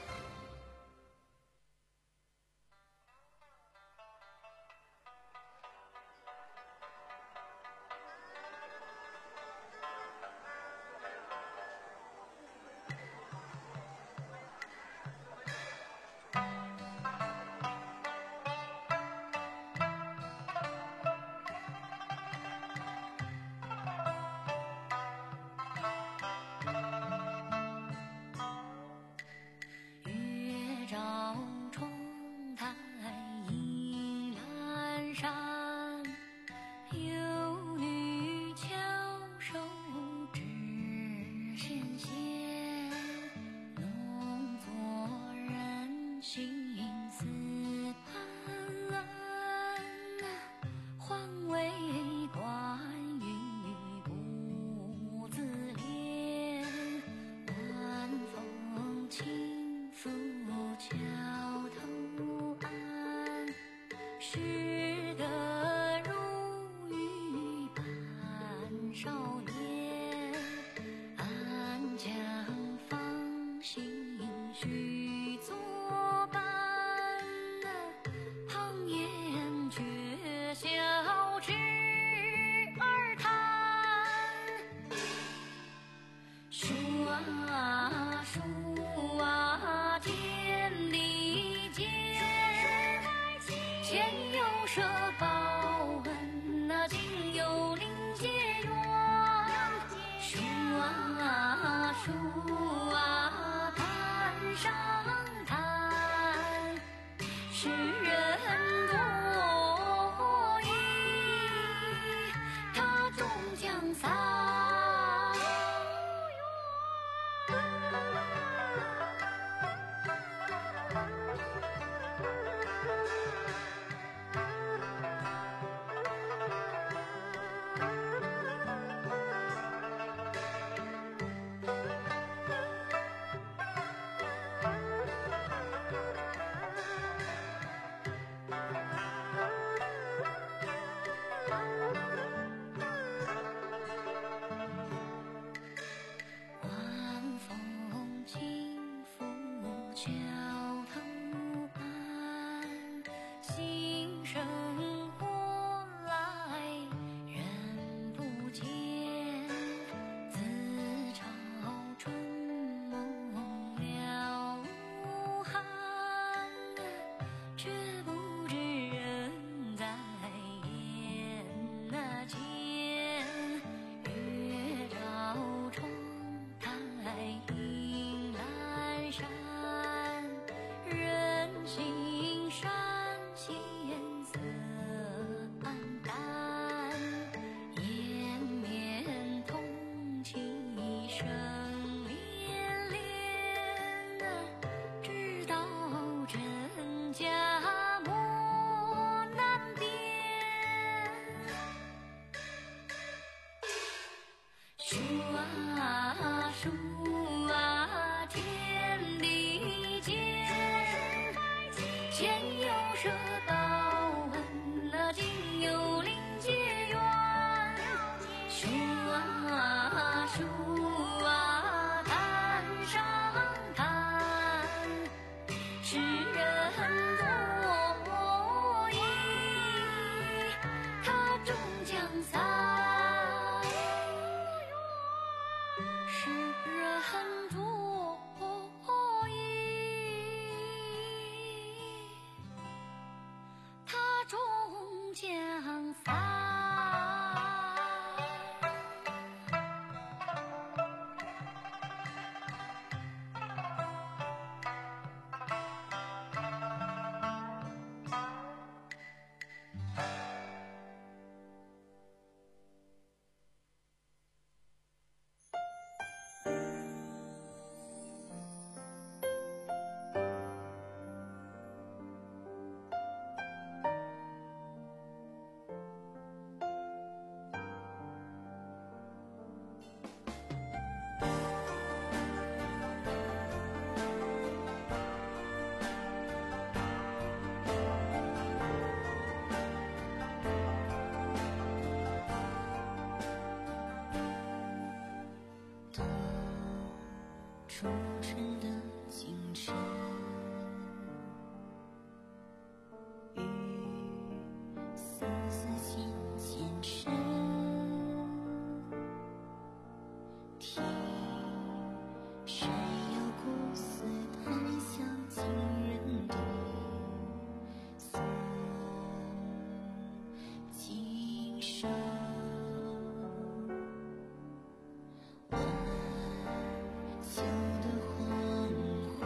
山。 出尘的清晨，雨丝丝渐渐深，听水有古丝檀香惊人的诉今生。秋的黄昏，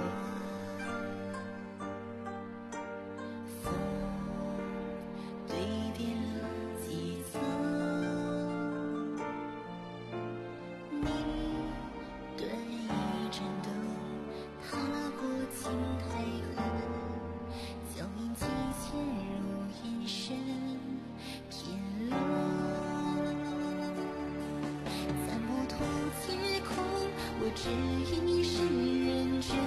风堆叠了几层，你对一盏灯踏过青苔痕，脚印渐渐入眼神，偏冷，参不透天空，我只一世认真。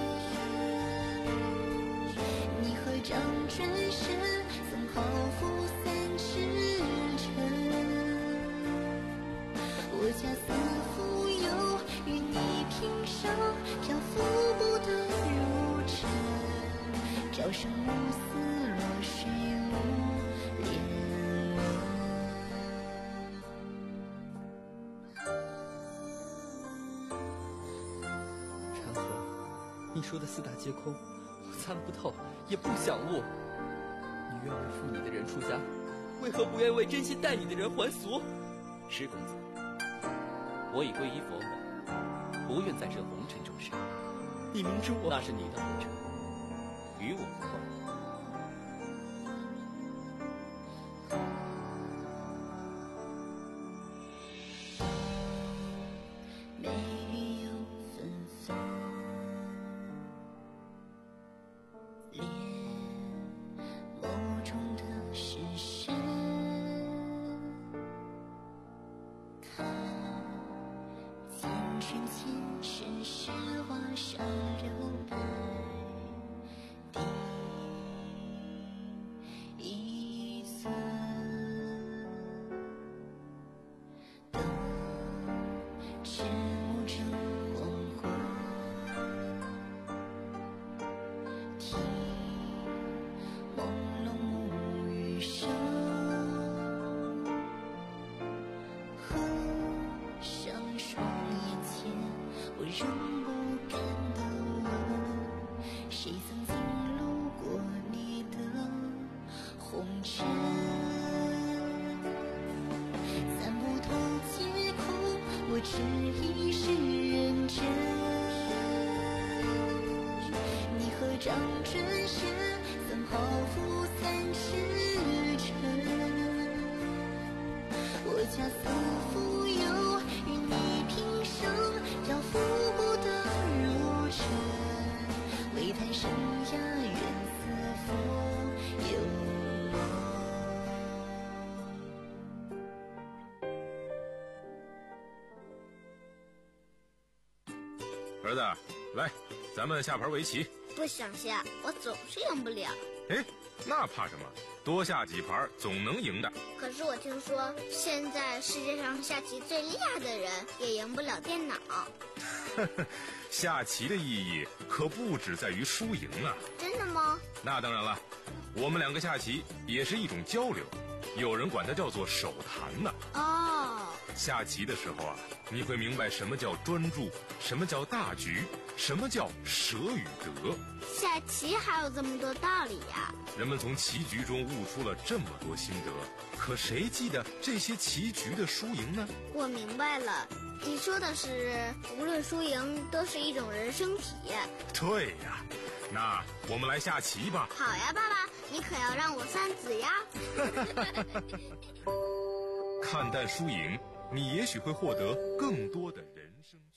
你合掌转身，曾抛负三尺尘。我恰似蜉蝣，与你平生漂浮不得入尘。朝生暮死，落水无怜闻。 长河，你说的四大皆空，我参不透，也不想悟。你愿为负你的人出家，为何不愿为真心待你的人还俗？ 施公子，我已皈依佛门，不愿再涉红尘中事。 你明知我那是你的红尘，与我无关。 梅雨又纷纷，恋眸中的是神，看见春前尘世画上留白第一寸，灯迟暮成黄昏，听朦胧暮雨声，合上双眼前，我仍不敢的问，谁曾经路过你的红尘？参不透天空，我只一世认真。你合掌转身，曾抛负三尺尘。我恰似蜉蝣，与你平生漂浮不得入尘。唯叹生涯缘似佛有我。 儿子，来，咱们下盘围棋。 不想下，我总是赢不了。 哎，那怕什么？多下几盘总能赢的。 可是我听说，现在世界上下棋最厉害的人也赢不了电脑。 下棋的意义可不只在于输赢啊！ 真的吗？ 那当然了，我们两个下棋也是一种交流，有人管它叫做手谈呢。 哦， 下棋的时候啊，你会明白什么叫专注，什么叫大局，什么叫舍与得。 下棋还有这么多道理呀！ 人们从棋局中悟出了这么多心得，可谁记得这些棋局的输赢呢？ 我明白了，你说的是无论输赢都是一种人生体验。 对呀，那我们来下棋吧。 好呀，爸爸，你可要让我三子呀。 看淡输赢，你也许会获得更多的人生。